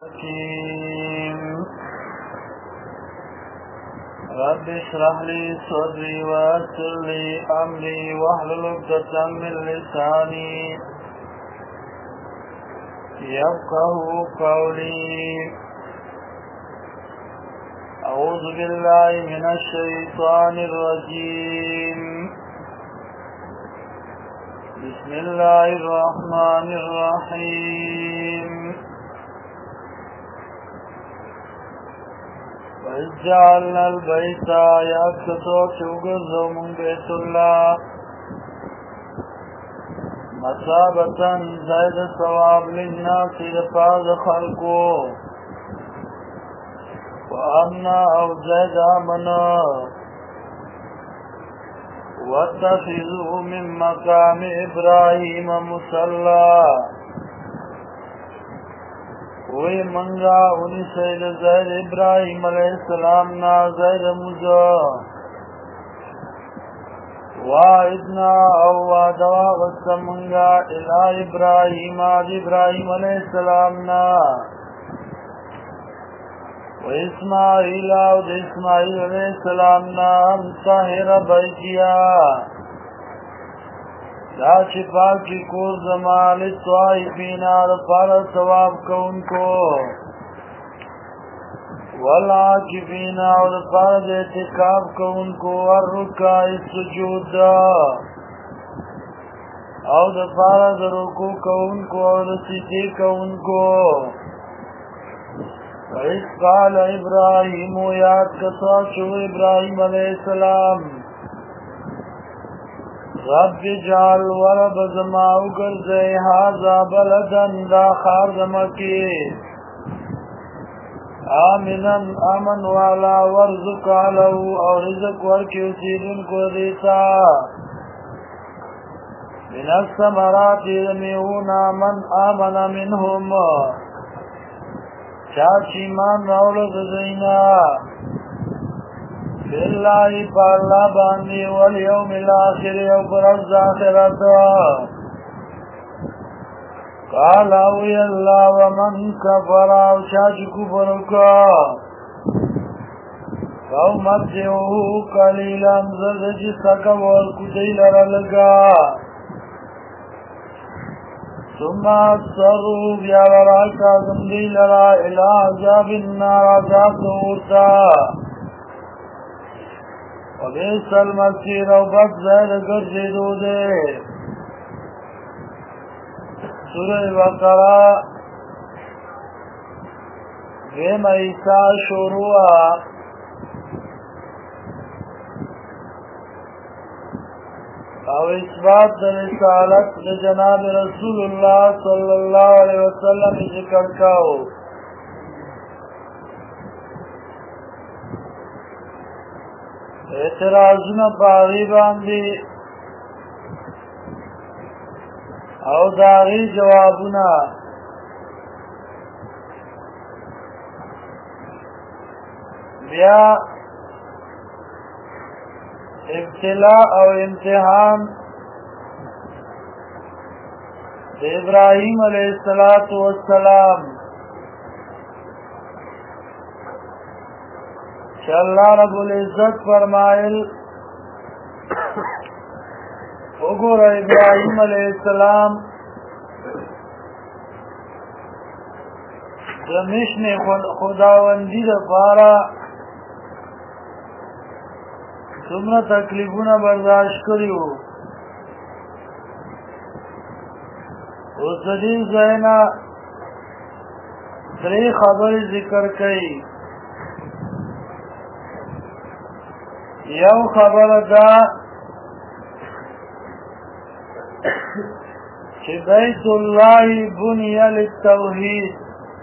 رب اشرح لي صدري ويسر لي امري واحلل عقدة من لساني يفقهوا قولي. اعوذ بالله من الشيطان الرجيم. بسم الله الرحمن الرحيم. وإذ جعلنا البيت يأكسو شوقزو من بيت الله مثابة زيد الثواب للناس لفاظ خلقه وأمنا أو زيد أمنا واتخذوا من مقام إبراهيم مصلى وی منگا انی سید زید ابراہیم علیہ السلام نا زید مجا وعدنا او وعدوا غص منگا الہ ابراہیم آج ابراہیم علیہ السلام نا و اسماعیل آج اسماعیل علیہ السلام نا انتحر بیتیا دا شفا کی کو زمان للطائفین رفار ثواب کو ان کو والعاکفین رفار اعتکاف کو ان کو والرکع السجود او رفار رکوع کو ان کو اور سجدے کو ان کو. وَإِذْ قَالَ ابراہیم یاد کسا شو ابراہیم علیہ السلام رب جعل ورب زماؤ گرزے حاضا بلدن دا خار زمکی آمنا امن والا ورزق علو اور رزق ورکی اسیدن کو دیتا من الثمرات رمیونا من آمن منهم چاچی مان رولد زینا باللہ پاللہ باندی والیوم الاخر وبرز آخرت قال اوی اللہ ومن کفر شاج کفرکا فامتعوه قلیلا زرد جسک والکتیل رلگا ثم اصروا بیاوراکا زمدیل را الى عذاب النار عذاب دورتا وبئس المصير او بد زید گرزیدو دے. سورہ بقرہ دیم عیسیٰ شروع او اثبات در رسالت جناب رسول اللہ صلی اللہ علیہ وسلم ذکر کاؤ. اعتراضنا باغی باندی او داغی جوابنا بیا ابتلاء او امتحان ابراہیم علیہ السلام کہ اللہ رب العزت فرمائل اگر ابراہیم علیہ السلام جمشن خداوندی دفارا تمنا تکلیفونا برداشت کریو اس دین زینا تری خبر ذکر کئی. یو خبر دا کہ بیت اللہ بنی للتوحید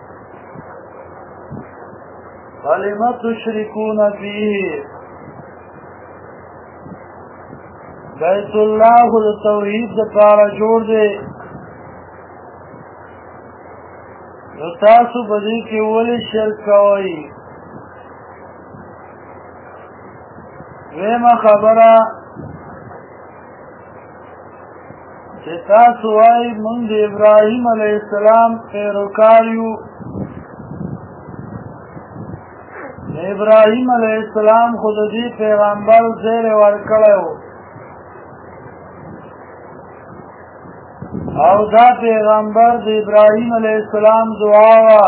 فلم تشرکون فیہ. بیت اللہ خود توحید دپارا جوڑ دے نو تاسو بدی کی ولی شرک کوئی. ویما خبره چې تاسو وايي موږ د ابراهیم علیه السلام پیروکار یو ابراهیم علیہ السلام خود دی پیغمبر زیر ورکړو او دا پیغمبر د ابراهیم علیہ السلام دعا وا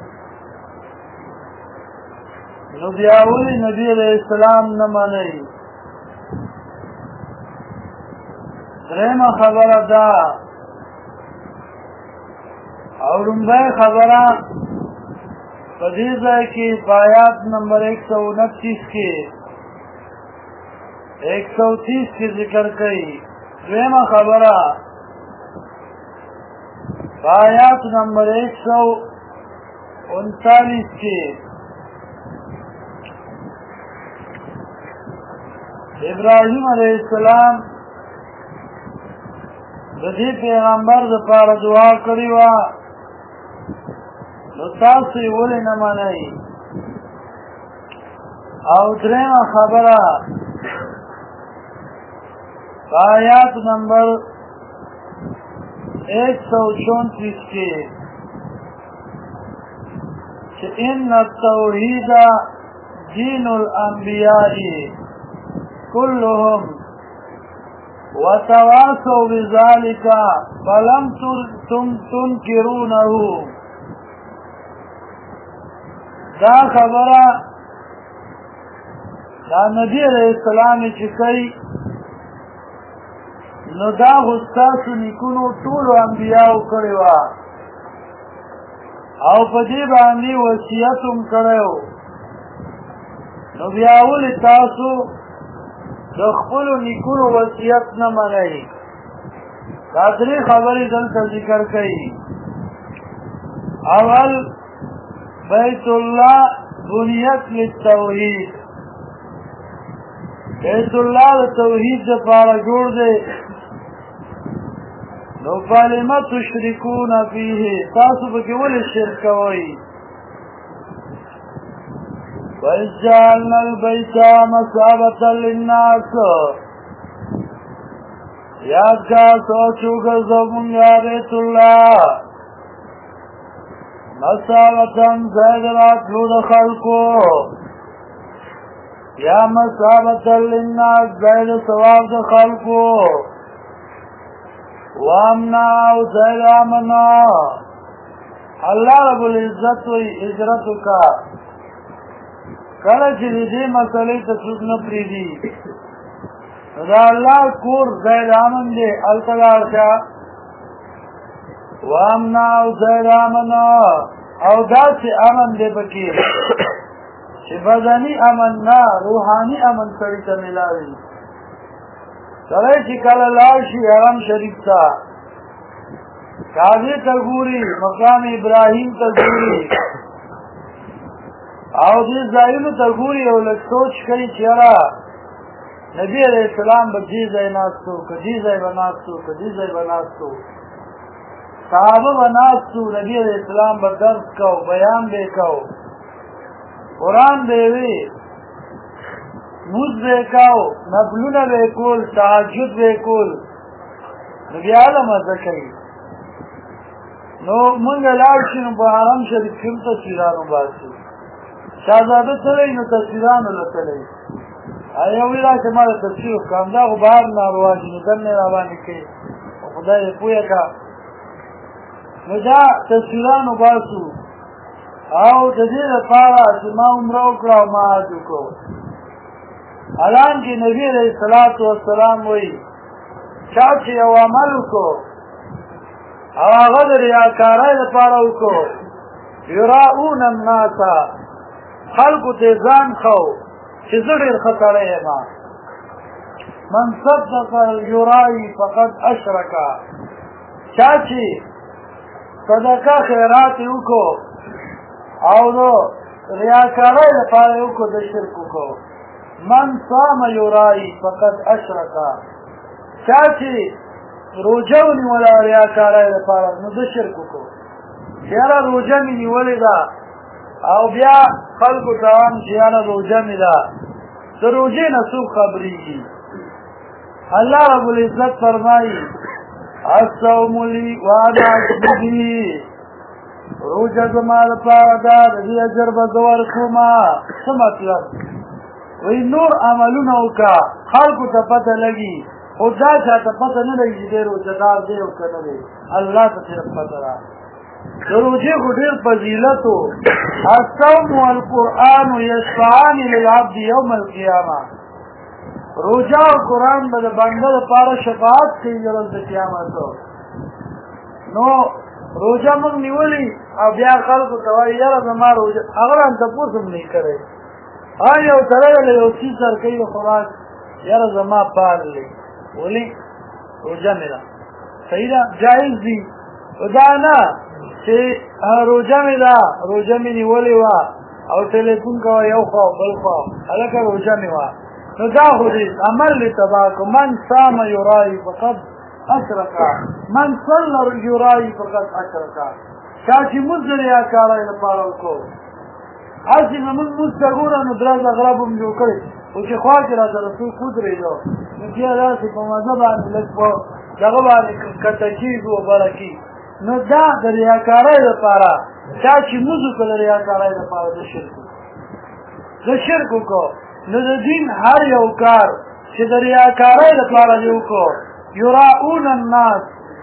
نو بیا ولی نبی علیہ السلام نه مني درېمه خبره ده او لومړی خبره په دې ځای کې په آیات نمبر 129 کې 130 کې ذکر کړي دویمه خبره په آیات نمبر 139 کې ابراهیم علیہ السلام د دې پیغمبر لپاره دعا کړې و نو تاسو یې ولې نه منئ او درېمه خبره آیات نمبر 134 کې چې ان التوحید دین الانبیاء كلهم وتواصوا بذلك فلم تنكرونه دا خبره دا نبی علیہ السلام چې کوي نو دا غستاسو نیکونو ټولو انبیاو کړی وه او په دې باندې وصیت هم کړی و نو بیا ولې تاسو د خپلو نیکونو وصیت نه منئ دا درې خبرې دلته ذکر کوي اول بیت الله بنیت للتوحید بیت الله د توحید لپاره جوړ دی نو فلم تشركون فيه تاسو پکې ولې شرک کوئ وَإِذْ جَعَلْنَا الْبَيْتَ مَثَابَةً لِلنَّاسِ یاد کا سوچو گرزمونگا بیت اللہ مثابة زید راتلو دخلقو یا مثابة للناس زید ثواب دخلقو وامنا او زید آمنا اللہ رب العزت و اجرتو کا کله چې دې مسلې ته څوک نه پریږدي دا الله کور زید امن دی الکلار کا وامنا او زید امن او داسې امن دی پکې چې بدني امن نه روحاني امن سړي ته ملاوي سړی چې کله لاړ شي حرم شریف ته کعبې ته ګوري مقام ابراهیم ته ګوري او دې ځایونو ته ګوري او لږ سوچ کوي چې یاره نبی علیہ السلام به دې ځای ناستو که دې ځای به ناستو که دې ځای به ناستو صحابه به ناستو نبی علیہ السلام به درس کو بیان به کو قرآن به وی مونځ به کو نفلونه به کول تهجد به کول نو بیا له مزه کوي نو مونږ لاړ شو نو په حرم شریف کې هم تصویرانو باسو شاهزاده تللی نو تصویرانو له تللی یو وی راشه ما د تصویر وکړم دا خو بهر ناروا دي نو دننه راباندې کوي خدای یې پوهه کړه نو دا تصویرانو باسو او د دې لپاره چې ما عمره وکړه او ما حج وکړو حالانکې نبي علیه الصلاة والسلام وایي چا چې یو عمل وکړو او هغه د ریاکارۍ لپاره وکړو یراؤون الناس خلقو ته ځان خو چې زه ډېر ښه سړی یم من صدق یرایي فقد اشرکه چا چې صدقه خیرات یې وکړو او نو ریاکارۍ لپاره یې وکړو د شرک وکړو من صام یرایي فقد اشرکه چا چې روژه ونیوله ریاکارۍ لپاره نو د شرک وکړو چې یاره روژه مې نیولې ده او بیا خلقو ته وایم چې یاره روژه مې ده د روژې نه څوک خبرېږي الله رب العزت فرمایي الصوم لی وانا اجزي به روژه زما لپاره ده د دې اجر به زه ورکومه. څه مطلب؟ وایي نور عملونه وکړه خلکو ته پته لګي، خو دا چاته پته نه لګي چې دی روژهدار دی او که نه دی، الله ته صرف پته ده. د روژې خو ډېر فضیلت و. الصوم والقرآن یشفعان للعبد یوم القیامه. روژه او قرآن به د بنده لپاره شفاعت کوي ورځ د قیامت. نو روژه موږ نیولي او بیا خلکو ته وایي یاره زما روژه، هغه رانه تپوس هم نه کړی. یو سړی له یو څیز سره کوي د خوراک، یاره زما پال دی، ولې روژه مې ده، صحیح ده، جایز دي. دا نه چې روژه مې ده، روژه مې نیولې وه او ټلیفون کوه یو خوا او بل خوا، هلکه روژه مې وه. نو دا خو دې عمل دې تباه کړو. من صام یرایي فقد اشرکا، من صلى یرایي فقد اشرکا. چا چې مونځ د ریاکارۍ لپاره وکړو، هسې نه مونږ مونځ ته ګوره نو درز اغرب هم جوړ کړی، خو چې خوا کې راته رسول ودرېدو نو بیا داسې په مزه باندې لږ په دغه باندې کښته کېږو او بره کېږي. نو دا د ریاکارۍ لپاره، چا چې مونځ وکړو د ریاکارۍ لپاره د شرک وکړو. نو د دین هر یو کار چې د ریاکارۍ لپاره دې وکړو، یراؤون الناس،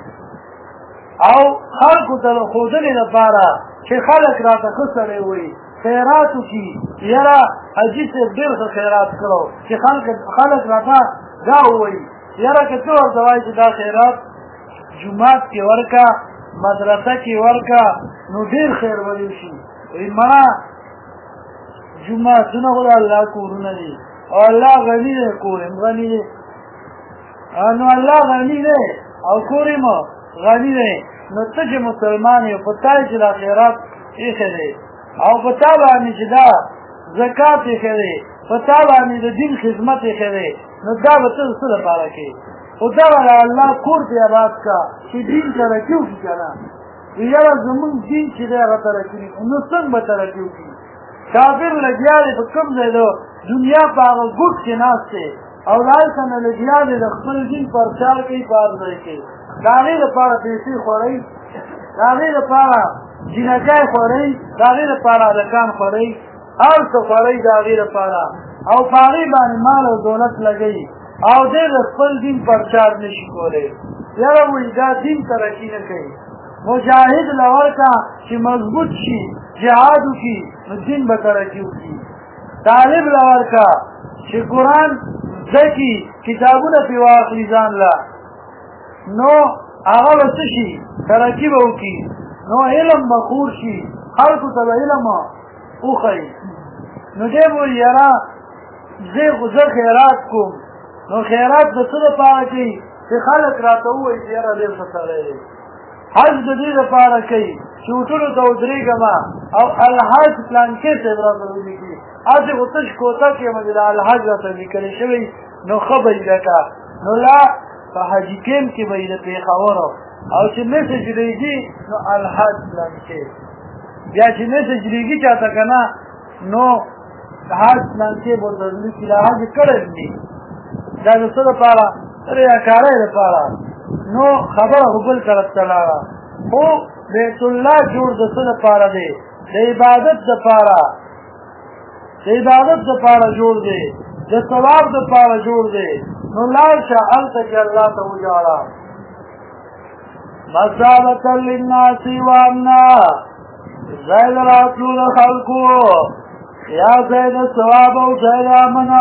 او خلقو ته د ښودنې لپاره چې خلک راته ښه سړی وایي، خیرات وکړي، یاره حاجي صاحب ډېر ښه خیرات کړو، چې خلک راته دا ووایي، یاره که ته ورته وایي چې دا خیرات جومات کې ورکه، مدرسه کې ورکه، نو ډېر خیر به دې وشي. وایي مړه جوماتونه خو د الله کورونه دي او الله غني دی، کور هم غني دی. نو الله غني دی او کور هم غني دی. نو ته چې مسلمان یې په تا چې دا خیرات ایښی دی او په تا باندې چې دا زکات ایښی دی، په تا باندې د دین خدمت ایښی دی، نو دا به ته د څه لپاره کوې؟ خو دغه د الله کور دې آباد کړه چې دین ترقي وکړي که نه. یاره زمونږ دین چې دی هغه ترقي نه کړي، نو څنګه به ترقي وکړي؟ کافر لګیا دی په کوم ځای د دنیا په هغه ګوټ کې ناست دی او د هلته نه لګیا دی د خپل دین پرچار کوي په هر ځای کې. د هغې لپاره پیسې خورئ، د هغې لپاره جینکۍ خورئ، د هغې لپاره هلکان خورئ، هر څه خورئ د هغې لپاره، او په هغې باندې مال او دولت لګوي او دی د خپل دین پرچار نه شي کولی. یاره وایي دا دین ترقي نه کوي. مجاهد له ورکه چې مضبوط شي، جهاد وکړي، نو دین به ترقي وکړي. طالب له ورکه چې قرآن زده کړي، کتابونه پرې واخلي ځان له، نو هغه به څه شي؟ ترقي به وکړي. نو علم به خور شي، خلکو ته به علم وښایي. نو دی به وایي یاره زه خیرات کوم. نو خیرات د څه لپاره کوي؟ چې خلک راته ووایي چې یاره ډېر ښه سړی دی. حج د دې لپاره کوي چې وټولو ته ودرېږم او الحج پلانکې صاحب راته ولیکي، هسې خو تش کوټه کې یم چې د الحج راته لیکلی شوی، نو ښه به یې ګټه. نو لا په حاجي کیمپ کې به یې د پېښورو، او چې میسج رېږي نو الحج پلانکې، بیا چې میسج رېږي چاته که نه، نو د حج پلانکې به ورته لیکي. دا حج کړی دی، دا د څه لپاره؟ ریاکارۍ لپاره. نو خبره خو بل طرف ته لاړه. خو بیت الله جوړ د څه لپاره دی؟ د عبادت دپاره، د عبادت دپاره جوړ دی، د ثواب دپاره جوړ دی. نو لاړ شه هلته چې الله ته وژاړه. مثابة للناس وامنا، ځای د راتلو د خلکو، یا ځای د ثواب او ځای د امنه.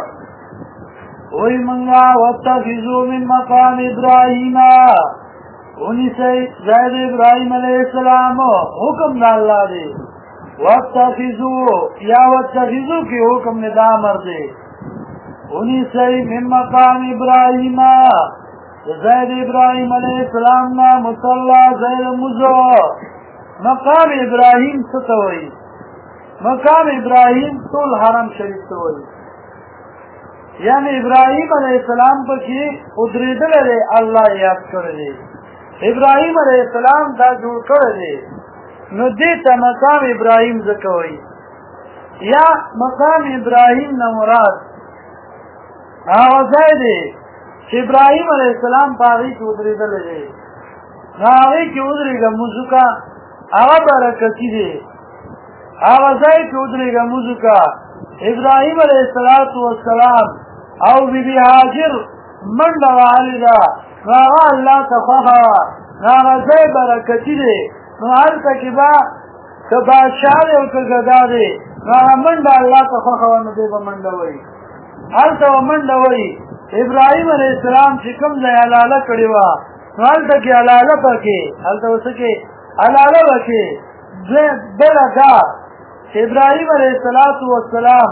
وی منگا واتخذو من مقام ابراہیم، ونیسی زید ابراہیم علیہ السلام، حکم دا اللہ دے. واتخذو یا واتخذو کی حکم نے دا امر دے. ونیسی من مقام ابراہیم، زید ابراہیم علیہ السلام نا مصلا زید مزو. مقام ابراہیم ستوئی، مقام ابراہیم طول حرم شریف توئی، یعنی ابراہیم علیہ السلام پر کی ادریدل دے اللہ یاد کر دے. ابراہیم علیہ السلام دا جوڑ کر دے، نو دیتا مقام ابراہیم زکوئی. یا مقام ابراہیم نمراد آغازائی دے چھ ابراہیم علیہ السلام پاگی کی ادریدل دے، ناغی کی ادری گا مزکا هغه برکتی دی هغه ځای کې ودرېږه لمونځ وکړه ابراهیم علیه السلام او بیبي هاجر منډه وهلې ده نو هغه الله ته خوښه وه نو هغه ځای برکتي دی نو هلته کې به که بادشاه دی او که ګدا دی نو هغه منډه الله ته خوښه وه نو دی به منډه وهي هلته به منډه وهي ابراهیم علیه السلام چې کوم ځای حلاله کړې وه نو هلته کې حلاله پکې هلته به څه کې حلاله پکې بله دا چې ابراهیم علیه السلام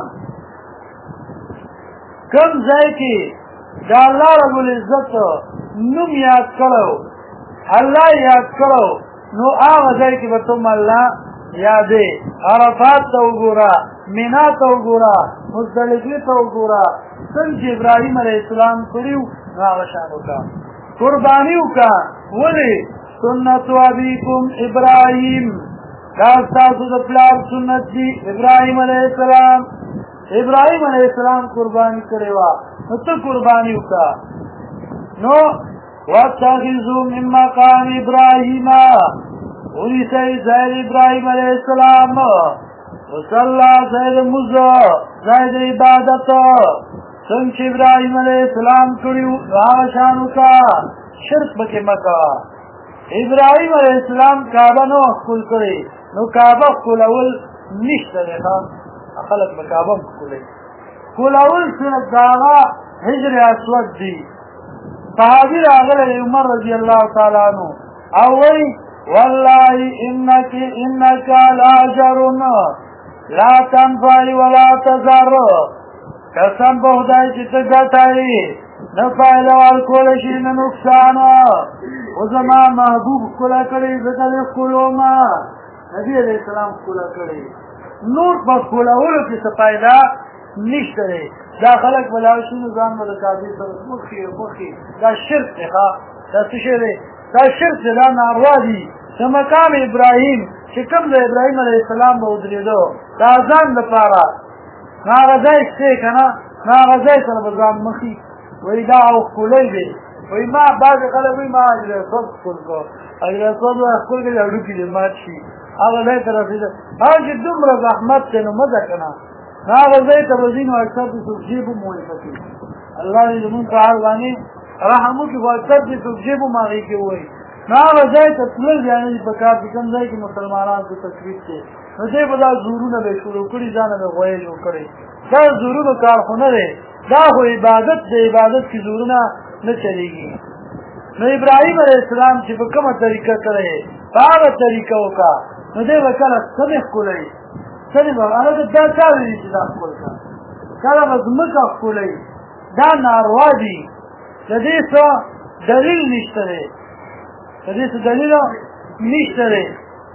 کوم ځای کې د الله رب العزت نوم یاد کړو الله یاد کړو نو هغه ځای کې به تم الله یادې عرفات ته وګوره مینا ته وګوره مزدلفې ته وګوره څنګه چې ابراهیم علیه السلام کړي نو هغه شان وکړه قرباني وکړه ولې سنت ابیکم ابراهیم دا ستاسو د پلار سنت دی ابراهیم علیه السلام ابراهیم علیه السلام قرباني کړې وه نو ته قرباني وکړه نو واتخذوا من مقام ابراهیم ونیسئ ځای د ابراهیم علیه السلام وصلی ځای د لمونځ ځای د عبادت څنګه چې ابراهیم علیه السلام کړي وو هغه شان وکړه شرک پکې مه کوه ابراهیم علیه السلام کعبه نه ښکل کړې نو کعبه ښکلول نشته دی خلک به کعبه هم ښکلوي ښکلول صرف د هغه حجر اسود دی صحابي راغلی عمر رضی الله تعالی عنه او وایي والله انك لاجر لا تنفع ولا تضر قسم په خدای چې ته ګټایي نه فایده ورکولی شي نه نقصان خو زما محبوب ښکله کړې ځکه زه ښکلومه نبي علیه السلام ښکله کړې نور په ښکلولو کې څه فایده نشته دی دا خلک به لاړ شي نو ځان به د کعبې سره مخې دا شرک دی ښه دا څه شی دی دا شرک دی دا ناروا دي د مقام ابراهیم چې کوم د ابراهیم علیه السلام به ودرېدو د اذان لپاره نو هغه ځای شته که نه نو هغه ځای سره به ځان مخي وایي دا او ښکلی دی وایي ما بعضې خلک وایي ما حجر اسود ښکل کړو حجر اسود به ښکل کړي هډوکي دې مات شي هغه ځای ته رسېده هغه چې دومره زحمت دی نو مه ځه که نه نو هغه ځای ته به ځي نو اکثر دې څوک جیب هم وایي پکې الله دې زمونږ په حال باندې رحم وکړي خو اکثر دې څوک جیب هم هغې کې وایي نو هغه ځای ته تلل یعنې په کار چې کوم ځای کې مسلمانانو ته تکلیف دی نو دی به دا زورونه به یې شروع کړي ځانه به غویل وکړي دا زورونو کار خو نه دی دا خو عبادت دی عبادت کې زورونه نه چلېږي نو ابراهیم علیه السلام چې په کومه طریقه کړی په هغه طریقه وکړه نو دی به کله څنې ښکلوي څنې به هلکه دا چا ویلي چې دا ښکل کړه کله به ځمکه ښکلوي دا ناروا دي د دې څه دلیل نشته دی د دې څه دلیل نشته دی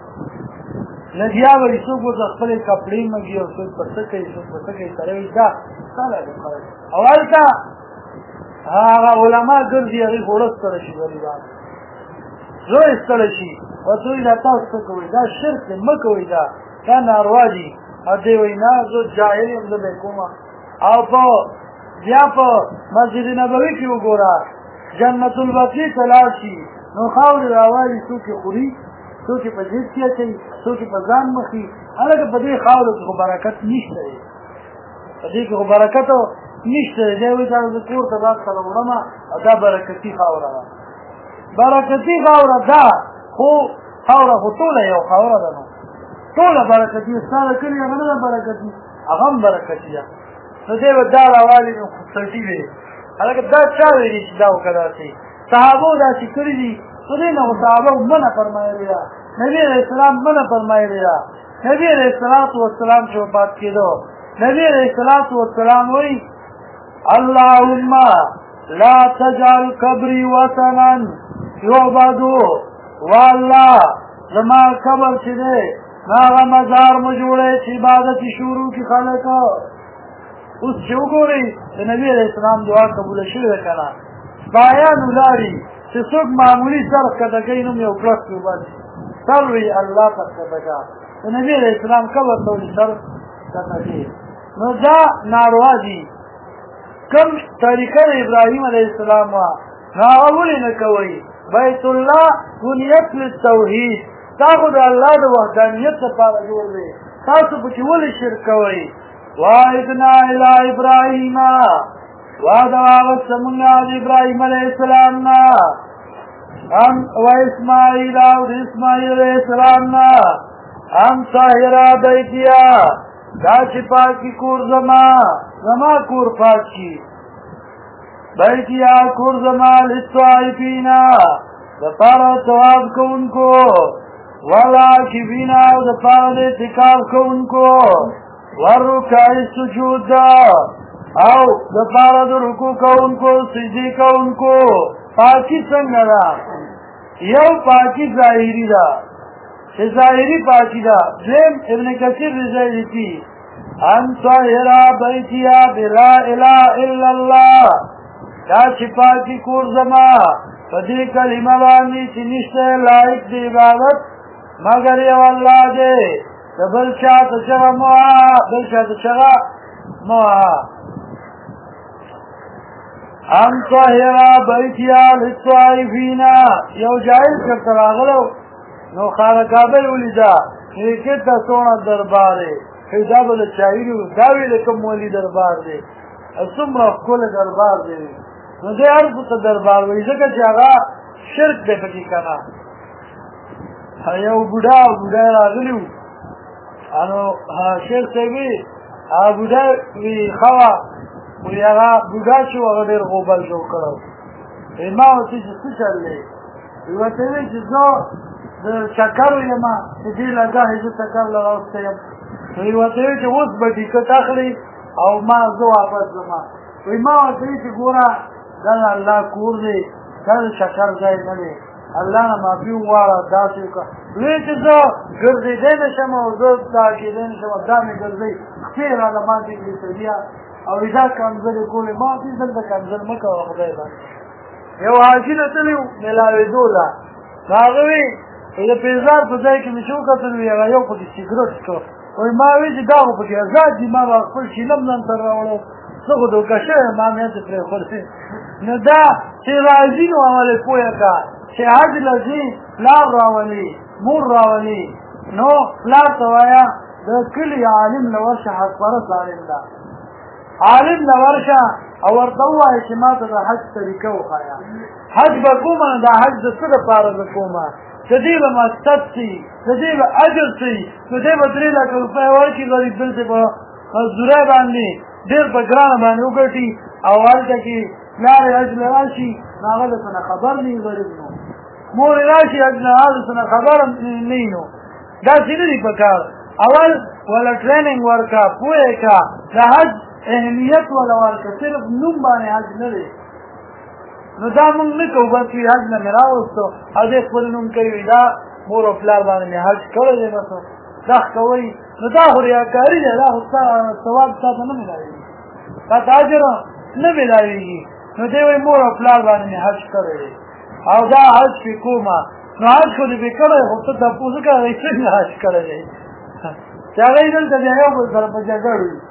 لګیا به یې څوک ورته خپلې کپړې مږي او څوک په څه کوي څوک په څه کوي سړی وایي دا څه دی خلک او هلته هغه علما ګرځي هغې خو وړه ستړی شي غریبان زړه یې ستړی شي ورته وایي دا تاسو څه کوئ دا شرک دی مه کوئ دا ناروا دي او دی وایي نه زه جاهل یم زه به یې کومه او بیا په مسجد نبوي کې وګوره جنت البقیع ته لاړ شي نو خاورې راوالي څوک یې خوري څوک یې په جیب کې اچوي څوک یې په ځان مخي هلکه په دې خاورو کې خو برکت نشته دی په دې کې خو برکت نشته دی دی وایي دا زه کور ته دا سره وړمه او دا برکتي خاوره ده برکتي خاوره ده خو خاوره خو ټوله یو خاوره ده نو ټوله برکتي ستا د کلي هغه نه ده برکتي هغه هم برکتي ده نو دی به دا راوالي نو خصوصي دی هلکه دا چا ویلي چې دا وکړه داسې صحابو داسې کړي دي خو دې نه خو صحابو منع فرمایلې ده نبي علیه السلام منع فرمایلې ده نبي علیه السلام چې وفات کېدو نبي علیه السلام وایي اللهم لا تجعل قبري وثنا يعبد والله زما قبر چې دی هغه مزار مه جوړئ چې عبادت یې شروع کړي خلک اوس چې وګورئ د نبي علیه السلام دعا قبوله شوې ده که نه بایان ولاړي چې څوک معمولي سر ښکته کوي نوم یو کلک کړي بس سر وي الله ته ښکته کړه د نبي علیه السلام قبر ته ولې سر ښکته کوي نو دا ناروا دي کوم طریقه د ابراهیم علیه السلام وه نو هغه ولې نه کوئ بیت الله بنیت للتوحید دا خو د الله د وحدانیت لپاره جوړ دی تاسو پکې ولې شرک کوئ وعدنا الی ابراهیم وعده واغسته مونږه د ابراهیم علیه السلام نه و اسماعیل او د اسماعیل علیه السلام نه ان طاهره بیتیا دا چې پاکي کور زما کور پاکي بیتیا کور زما للطائفین دپاره طواف کوونکو والعاکفین او دپاره د اعتکاف کوونکو والرکع السجود او دپاره د رکوع کوونکو سجدې کوونکو پاکي څنګه ده یو پاکي ظاهري ده چې ظاهري پاکي ده دویم ابن کثیر رضی لیکي ان طاهره بیتیا بلا اله الا الله دا چې پاکي کور زما په دې کلمه باندې چې نشته لایق د عبادت مگر یو الله دی د بل چا ته چغه مه ان طاهره بیتیا للطائفین یو جاهل چرته راغلو نو خانه کعبه یې ولیده کې ته څونه دربار دی دا به د چایلو دا ویل کوم ولي دربار دی څومره ښکلی دربار دی نو دی هر څه ته دربار وایي ځکه چې هغه شرک دی پکې که نه یو بوډا راغلي وو نو شیخ صاحب وي هغه بوډا وي ښه وه وی هغه بوډا چې و هغه ډېر غوبل جوړ کړی وی ما ورته چې څه چل دی وی ورته وی چې زه د چکر یم چې دې لګاهې زه چکر له راوستی یم وی ورته وی چې اوس به ټیکټ اخلي او ما زه واپس ځمه وی ما ورته وی چې ګوره دا د الله کور دی دا د چکر ځای نه دی الله نه معافي وغواړه داسې وکړه وی چې زه ګرځېدی نه شم او زه دا کېدی نه شم دا مې ګرځئ خپې راله ماتې کړي سړیا او دا کنځلې کولې ما دې دلته کنځل مه کوه خدای باندې یو حاجي له تللی و میلاوېدو له هغه وي د پیزار په ځای کې مې چې وکتل وي هغه یو پکې سګرټ څښه وایي ما وی چې دا خو پکې ازاد دي ما به خپل چیلم ځان ته راوړو زه خو دوکه شوی ما مې هسې پرېښودې نو دا چې راځي نو عملې پویه کړه چې حج له ځي پلار راولي مور راولي نو پلار ته وایه د کلي عالم له ورشه حقپرست عالم ده عالم له ورشه او ورته ووایه چې ما ته د حج طریقه وښایه حج به کومه نو دا حج د څه دپاره زه کومه د دې به مقصد سي د دې به اجر سي نو دی به 3 لکه روپۍ ورکړي غریب دلته په مزدورۍ باندې ډېر په ګرانه باندې وګټي او هلته کې پلار یې حج له راشي نو هغه درته نه خبر نه وي غریب نو مور یې راشي حج نه هغه درته نه خبر نه وي نو داسې نه دي په کار اول ولا ټریننګ ورکړه پوه یې کړه د حج اهمیت ولا ورکړه صرف نوم باندې حج نه دی نو دا مونږ نه کوو بس وي حج نه مې راوستو او دې خپل نوم کوي دا مور او پلار باندې مې حج کړی دی بس دا کوئ نو دا خو ریاکاري دی دا خو ستا ثواب تا ته نه میلاوېږي تا ته اجر نه میلاوېږي نو دی وایي مور او پلار باندې مې حج کړی دی او دا حج پې کومه نو حج خو دې پې کړی خو ته تپوس وکړه هغوی څنګه حج کړی دی چې هغوی دلته بیا یو بل سره په جګړ وي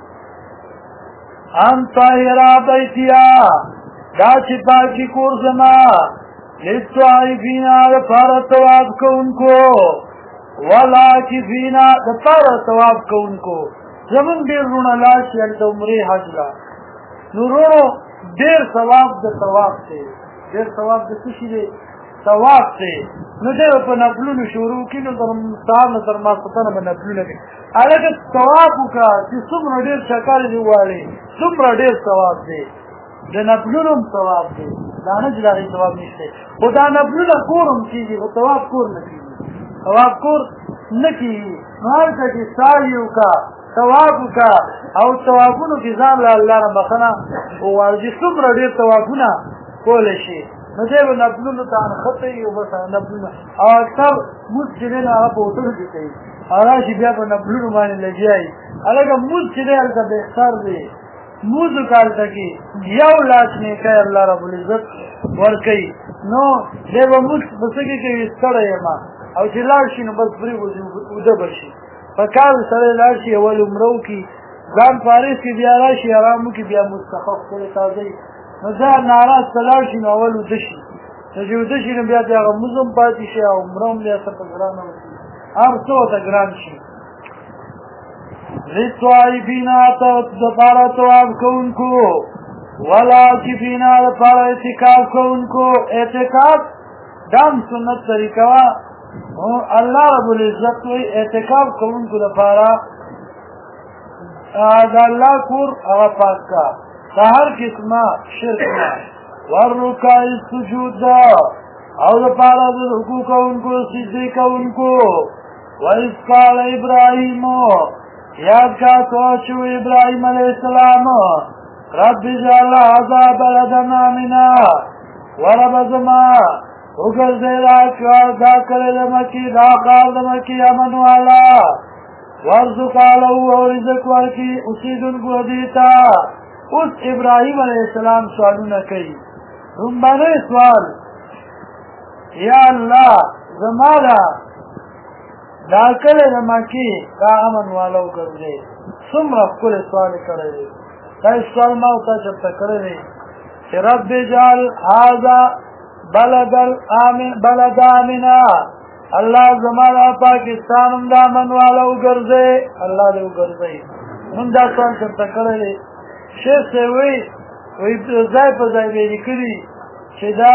ان طاهره بیتیا دا چې پاکي کور زما للطائفین دپاره طواف کوونکو والعاکفین دپاره طواف کوونکو زمونږ ډېر وروڼه لاړ شي هلته عمرې حج له نو وروڼو ډېر ثواب د طواف دی ډېر ثواب د څه شي دی طواف دی نو دی به په نفلونو شروع کړي نو تر سهار نه تر ماسپښینه به نفلونه کوي هلکه طواف وکړه چې څومره ډېر چکر دې وواړې څومره ډېر ثواب دی د نفلونو هم ثواب دی دا نه چې د هغې ثواب نشته خو دا نفلونه کور هم کېږي خو ثواب کور نه کېږي ثواب کور نه کېږي نو هلته چې سعی وکړه ثواب وکړه او ثوابونو کې ځان له الله نه بخښنه وغواړه چې څومره ډېر ثوابونه کولی شي نو دی به نفلونو ته انښتی او بس نفلونه او اکثر مونځ چې دی نو هغه په هوټلو کې کوي او راشي بیا په نفلونو باندې لګیا وي هلکه مونځ چې دی هلته بهتر دی مونځ وکړه هلته کې یو لاس نیکی الله ربالعزت ورکوي نو دی به مونځ په څه کې کوي ستړی یم او چې لاړ شي نو بس پرېوځي اوده به شي په کال سړی لاړ شي اول عمره وکړي ځان فارغ کړي بیا راشي ارام وکړي بیا مستخف کړی تازه نو دا ناراض ته لاړ شي نو اول اوده شي چې وده شي نو بیا د هغه مزم پاتې شي او عمره هم بیا څه په ګرانه وشي هر څه ورته ګران شي للطائفین دپاره طواف کوونکو والعاکفین دپاره اعتکاف کوونکو اعتکاف دا هم سنت طریقه وه الله رب العزت وایي اعتکاف کوونکو دپاره د الله کور هغه پاک کا د هر قسمه شرک نه والرکع السجود ده او دپاره د رکوع کوونکو سجدې کوونکو وإذ قال ابراهیم یاد کا تو چې ابراهیم علیه السلام رب اجعل هذا بلدنا آمنا ورب زما وګرځې دا کلی د مکې دا ښار د مکې امن والا وارزق له او رزق ورکړي اوسېدونکو دې ته اوس ابراهیم علیه السلام سوالونه کوي لومبنی سوال یا الله زما دا کلی د مکې دا امن والا وګرځې څومره ښکلی سوال یې کړی دی دا سوال ما ورته چېرته کړی دی چې رب اجعل هذا بلد آمنا الله زمانہ پاکستان هم دا امن والا وګرځي الله دې وګرځي نن دا څنګه چرته کړی شیخ سی وی ځای په ځای به لیکلي چې دا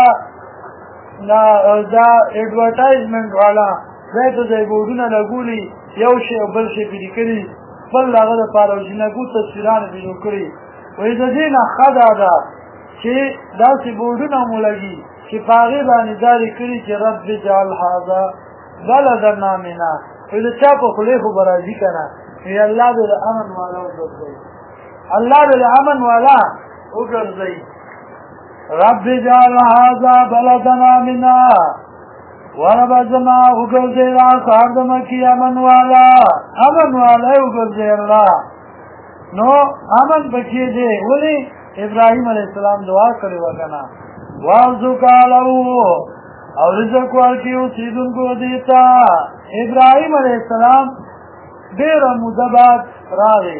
ایډورټایزمنټ والا ځای په ځای بورډونه لګولي یو شی او بل شی پې لیکلي بل د هغه دپاره جنګو تصویرانې پې جوړ کړي وایي د دې نه ښه دا ده چې داسې بورډونه مو لګي چې په هغې باندې دا لیکلي چې رب اجعل هذا بلدنا آمنا وایي د چا په خولې خو به راځي که نه وایي الله دې د امن والا وګرځوي الله دې د امن والا وګرځوي رب اجعل هذا بلدنا آمنا ورب زما وګرځوي دا ښار د مکې امن والا یې وګرځوي الله نو امن پکې دی ولې ابراهیم علیه السلام دعا کړې وه که نه وارزق له او رزق ورکړي اوسېدونکو دې ته ابراهیم علیه السلام ډېره موده بعد راغی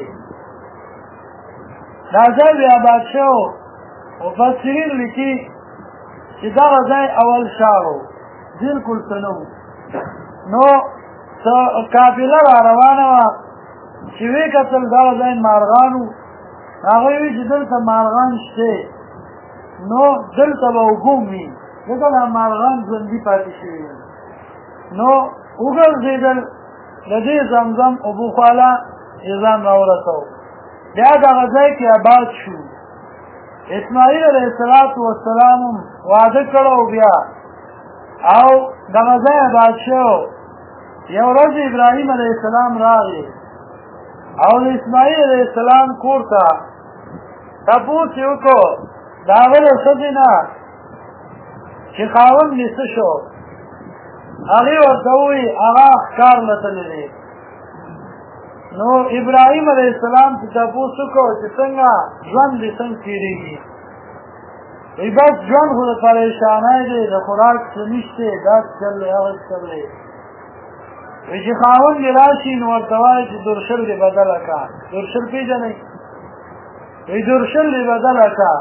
دا ځای بیا آباد شو مفسرین لیکي چې دغه ځای اول ښار و بالکل څه نه نو قافله را روانه وه چې ویې کتل دغه ځای مارغان وو هغوی وایي چې دلته مارغان شته نو دلته به اوبه وي ځکه دا مارغان ژوندي پاتې شوي نو وګرځېدل د دې زمزم اوبو خواله یې ځان راورسو بیا دغه ځای کې آباد شو اسماعیل علیه السلام هم واده کړی بیا او دغه ځای آباد شو یو ورځ ابراهیم علیه السلام راغی او د اسماعیل علیه السلام کور ته تپوس یې وکړو د هغه د ښځې نه چې خاوند دې څه شو هغې ورته ووایي هغه ښکار لتلی دی نو ابراهیم علیه السلام چې تپوس وکړو چې څنګه ژوند دې څنګه تېرېږي وایي بس ژوند خو د پریشانۍ دی د خوراک څه نشته داسې چل دی هغه چل دی وایي چې خاوند دې راشي نو ورته وایي چې درشل دې بدله کړه درشل پېژنئ وایي درشل دې بدله کړه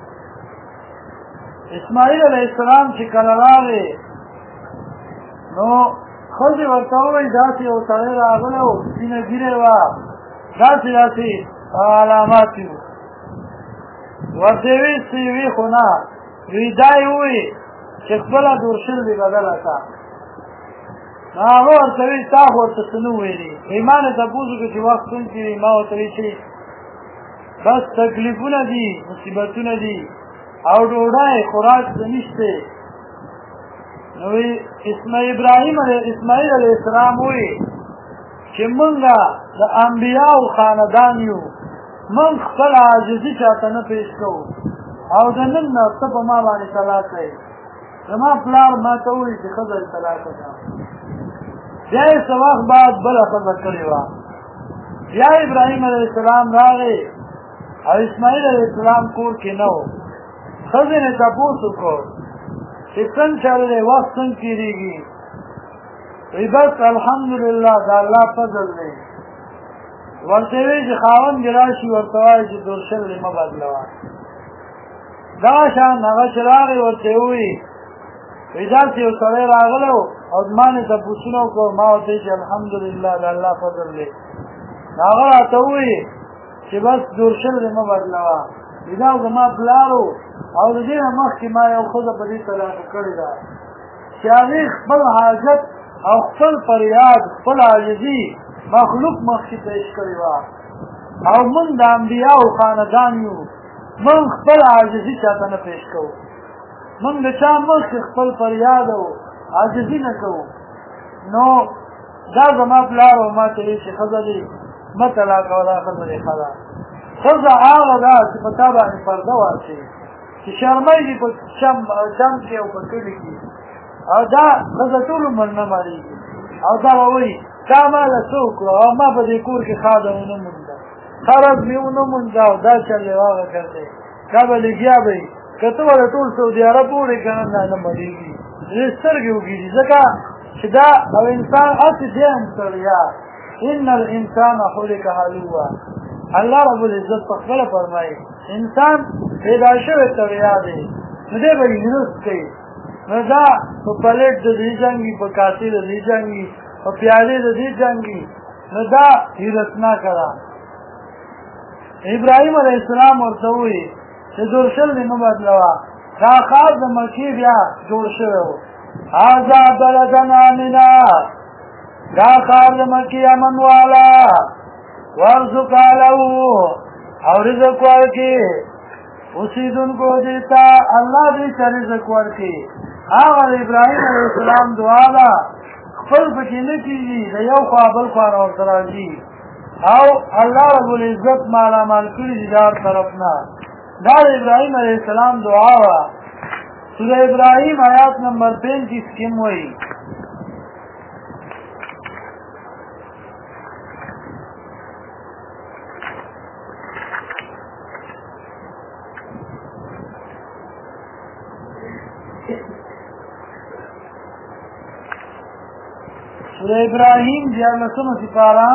اسماعیل علیه السلام چې کله راغی نو ښځې ورته ووایي داسې یو سړی راغلی و سپینه ږیرې وه داسې علامات وو ورته یې وایي څه یې وي خو نه وایي دا یې ووایي چې خپله دورشل دې بدله کړه نو هغه ورته وایي تا خو ورته څه نه وویلي وایي ما نه تپوس وکړو چې وخت څنګه تېرېږي ما ورته وایي چې بس تکلیفونه دي مصیبتونه دي او ډوډۍ خوراک څه نشته نو اسماعیل علیه السلام وایي چې موږ د انبیاو خاندان یو موږ خپل عاجزي چاته نه پیش کوو او د نن نه ته په ما باندې طلاق کوې زما پلار ما ته وایي چې ښځه یې طلاق کړه بیا یې څه وخت بعد بله ښځه کړې وه بیا ابراهیم علیه السلام راغی او اسماعیل علیه السلام کور کې نه و ښځې نه تپوس وکړو چې څنګه چل دی وخت څنګه تېرېږي وایي بس الحمدلله د الله فضل دی ورته وایي چې خاوند دې راشي ورته وایي چې درشل دې مه بدلوه دغه شان هغه چې راغی ورته وایي داسې یو سړی راغلی او زما نه تپوسونه وکړو ما ورته ویل چې الحمدلله د الله فضل دی هغه راته ووایي چې بس جوړ شوی دی مه بدلوه دا زما پلار و او د دې نه مخکې ما یو ښځه په دې طلاقه کړې ده چې هغې خپل حاجت او خپل فریاد خپل عاجزي مخلوق مخکې پیش کړې وه او موږ د انبیاو خاندان یو موږ خپل عاجزي چاته نه پیش کوو موږ د چا مخکې خپل فریاد او عاجزي نه کوو نو دا زما پلار او ما ته وایي چې ښځه دې مه طلاقوه دا ښځه دې ښه ده ښځه هغه ده چې په تا باندې پرده واچوي چې شرمېږي په چم کې او په کلي کې او دا ښځه ټول عمر نه مړېږي او دا به وایي تا ما له څه وکړو او ما په دې کور کې خاده ونه مونده خراب مې ونه مونده او دا چل یې واغه کړی دا به لګیا به وي که ته ورته ټول سعودي عرب وړې که نه نه مړېږي دې سترګې وګېږي ځکه چې دا او انسان هسې دی هم ستړیا ان الانسان خلق هلوا الله رب العزت په خپله فرمایي انسان پیدا شوی ستړیا دی نو دی به هیرس کوي نو دا په پلیټ د دې جنګي په کاسې د دې جنګي په پیالې د دې جنګي نو دا هیرسناکه ده ابراهیم علیه السلام ورته ووایي چې جوړ شوی دی مه بدلوه دا ښار د مکې بیا جوړ شوی و هذا بلدن آمنا دا ښار د مکې امن والا وارزق له او رزق ورکړي اوسېدونکو دې ته الله دې ته رزق ورکړي هغه د ابراهیم علیه السلام دعا ده خپل پکې نه کېږي د یو خوا بل خوا راورته راځي او الله رب العزت مالامال کړي دي د هر طرف نه دا د ابراهیم علیه السلام دعا وه سوره ابراهیم آیات نمبر 35 کې وایي سورہ ابراہیم 11 سپارہ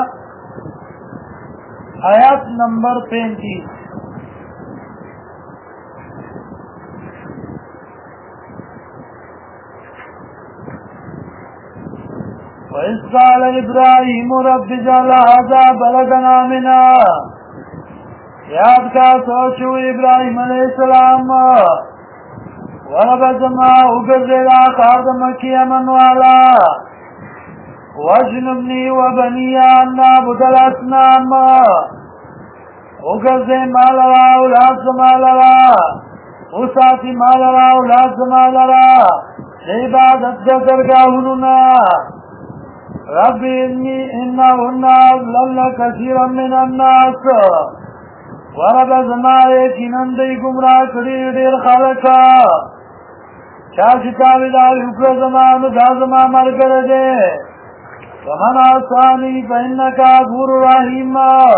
آیات نمبر 35 وَإِذْ قَالَ إِبْرَاهِيمُ رَبِّ اجْعَلْ هَذَا بَلَدًا آمِنًا یاد کا سوچو ابراہیم علیہ السلام ورب زما وګرځېدا ښار د مکې امن والا واجنبني وبني ان نعبد الاصنام وګرځې ما لرا اولاد زما لرا وساتي ما لرا اولاد زما لرا د عبادت د درګاهونو نه رب انهن اضللن كثيرا من الناس ورب زما یقینا دوی ګمراه کړي ډېر خلک چا چې تابعداري وکړه زما نو دا زما ملګری دی ومن عصاني فإنك غفور رحيم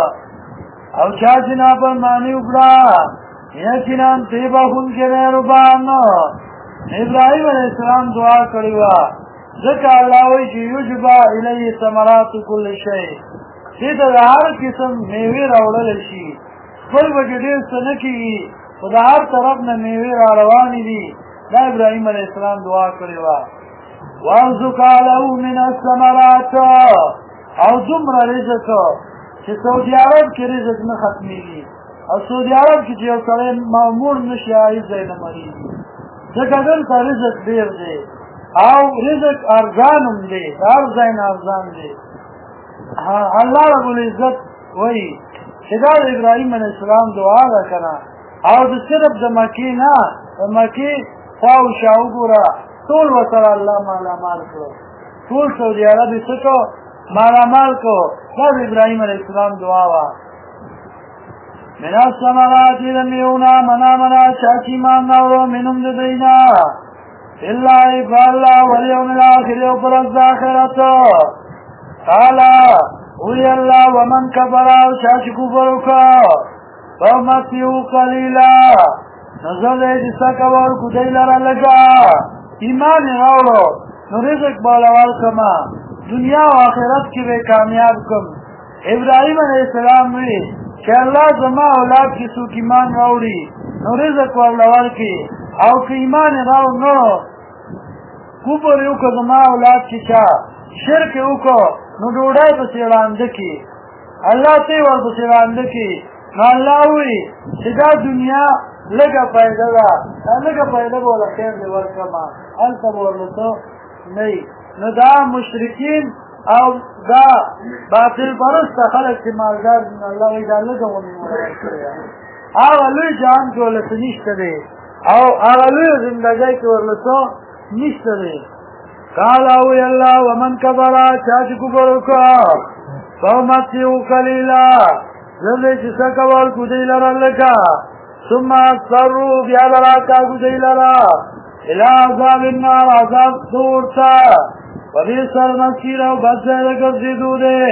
او چا چې نافرماني وکړه یقینا ته بخښونکی مهربان ابراهیم علیه السلام دعا کړې وه ځکه الله وایي چې یجبا الیه ثمرات کل شی چې ته د هر قسم میوې راوړلی شي خپل به کې ډېر څه نه کېږي خو د هر طرف نه میوې را روانې دي دا ابراهیم علیه السلام دعا کړې وه وارزق له من الثمرات او دومره رزق چې سعودي عرب کې رزق نه ختمېږي او سعودي عرب کې چې یو سړی مامور نه شي هېڅ ځای نه مړېږي ځکه دلته رزق ډېر دی او رزق ارزان هم دی د هر ځای نه ارزان دی الله رب العزت وایي چې دا د ابراهیم علیه السلام دعا ده که نه او د صرف د مکې نه د مکې خوا و شا وګوره ټول ورسره الله مالامال کړو ټول سعودي عرب یې څه کړو مالامال کړو دا د ابراهیم علیه السلام دعا وه من الثمرات د میوونه منامنه چا چې ایمان راوړو منهم د دوی نه بالله بالله والیوم الاخر او پر ورځ د آخرت قال وی الله ومن کفر او چا چې کفر وکړه فمتعه قلیلا نو زه دی چې څه کوه ورکړو دی لره لږه ایمان یې راوړو نو رزق به له ورکړمه دنیا او آخرت کې به کامیاب کړم ابراهیم علیه السلام وی چې الله زما اولاد کې څوک ایمان راوړي نو رزق ورله ورکړي او که ایمان یې راوړ نو کفر یو که زما اولاد کی چا شرک یو که نو ډوډۍ پسې ړانده کی الله ته ورپسې ړانده کی نو الله وی چې دا دنیا لږه پیدا ده دا لږه پیدا به وله خیر دې ورکړمه هلته به ورته نه نو دا مشرکین او دا باطل پرسته خلک چې مالدار دي نو الله وایي دا لږه ونې ورکړې هغه لوی جهان کې ورلته نشته دی او هغه لویه زندګۍ کې ورلته نشته دی قال وی الله ومن کفر چا چې کفر وکړه فامتعه قلیلا زه چې څه کول کو دی لره لکه ثم اضطروا بیا به راکاږو دی لره الى عذاب النار عذاب دور ته وبئس المصیر او بد ځای د ګرځېدو دی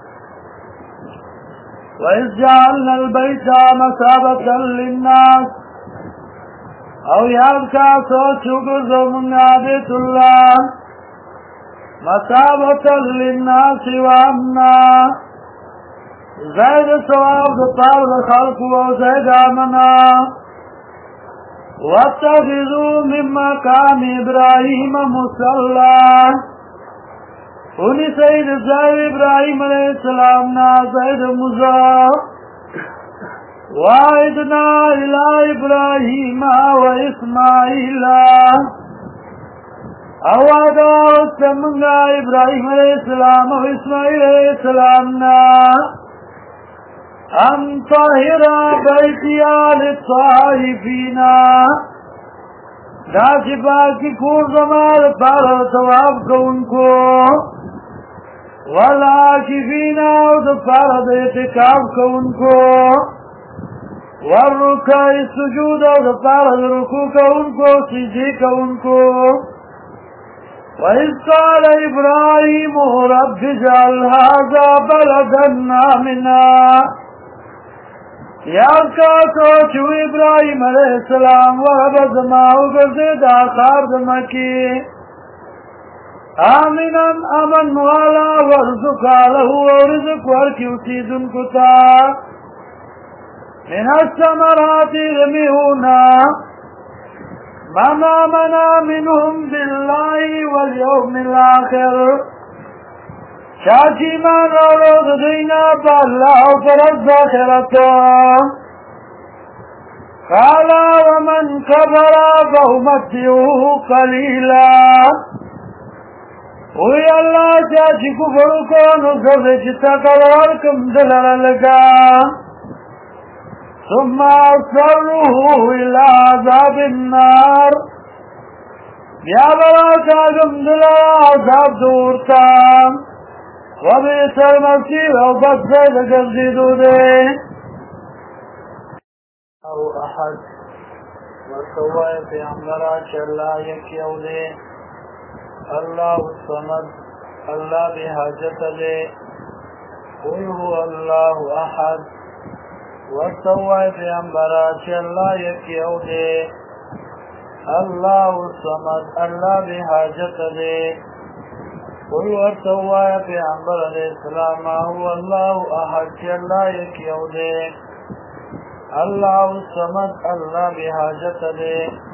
وإذ جعلنا البيت مثابة للناس او یاد کا سوچ وګرځو مونږه بیت الله مثابة للناس وامنا زید ثواب د پاره د خلقو او زید امنا واتخذوا من مقام ابراهيم مصلى ونی سید زید ابراهيم علیہ السلام نا زید مزا وعدنا الى ابراهيم واسماعيل او عداوت منگا ابراهيم علیہ السلام و اسماعیل علیہ السلام نا ان طاہر بیتیا للطائفین دا چپا کی کور زمال پار ثواب کو ان کو والعاکفین او دا پار دا اعتکاف کو ان کو والرکع السجود او دا پار دا رکوع کو ان کو سجدے کو ان کو وَإِذْ قَالَ إِبْرَاهِيمُ رَبِّ اجْعَلْ هَذَا بَلَدًا آمِنًا یاد کا سوچ ابراہیم علیہ السلام ورب زماؤ گردے دا خار دمکی آمنا امن والا ورزق آلہو ورزق ورکی اسیدن کتا من السمرات رمیونا من آمنا منهم باللہ والیوم الاخر شاکی مان رولو دینا پا اللہ و پرد آخرتا قالا ومن کبرا فہمتیوه قلیلا وی اللہ چاچی کفرو کونو سرد چتا کلورکم دلر لگا ثم اصروه الى عذاب النار بیا برا کاغم دلر عذاب دورتا وبئس المصیر او بد ځای د ګرځېدو دی او احد ورته ووایه پیغمبره چې الله یک یو دی الله الصمد الله بې حاجته دی قل هو الله احد ورته ووایه پیغمبره چې الله یک یو دی الله الصمد الله بې حاجته دی قل ورتوایا پیغمبر علیہ السلام هو الله احد چې الله یک یو دی الله الصمد الله بې حاجته دی